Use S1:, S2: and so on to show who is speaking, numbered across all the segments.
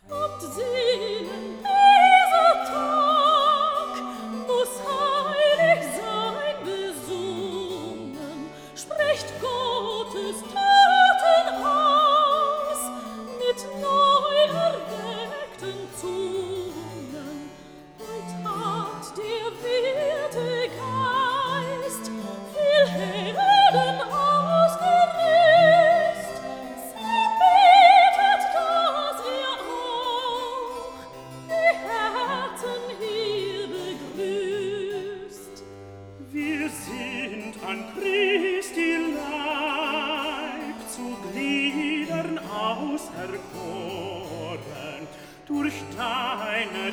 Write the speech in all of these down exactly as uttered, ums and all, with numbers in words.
S1: Und sehnen dieser Tag muss heilig sein besungen, spricht Gottes Tatenhaus mit neu erweckten Zungen. Heut hat der werte Geist viel Herden ausgerüst. Sie betet, dass er auch die Herzen hier begrüßt.
S2: Wir sind an Christi Leib zu Gliedern auserkoren, durch deine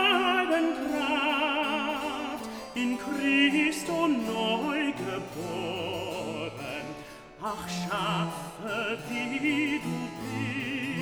S2: Gnadenkraft in Christo neu geboren. Ach, schaffe, wie du bist,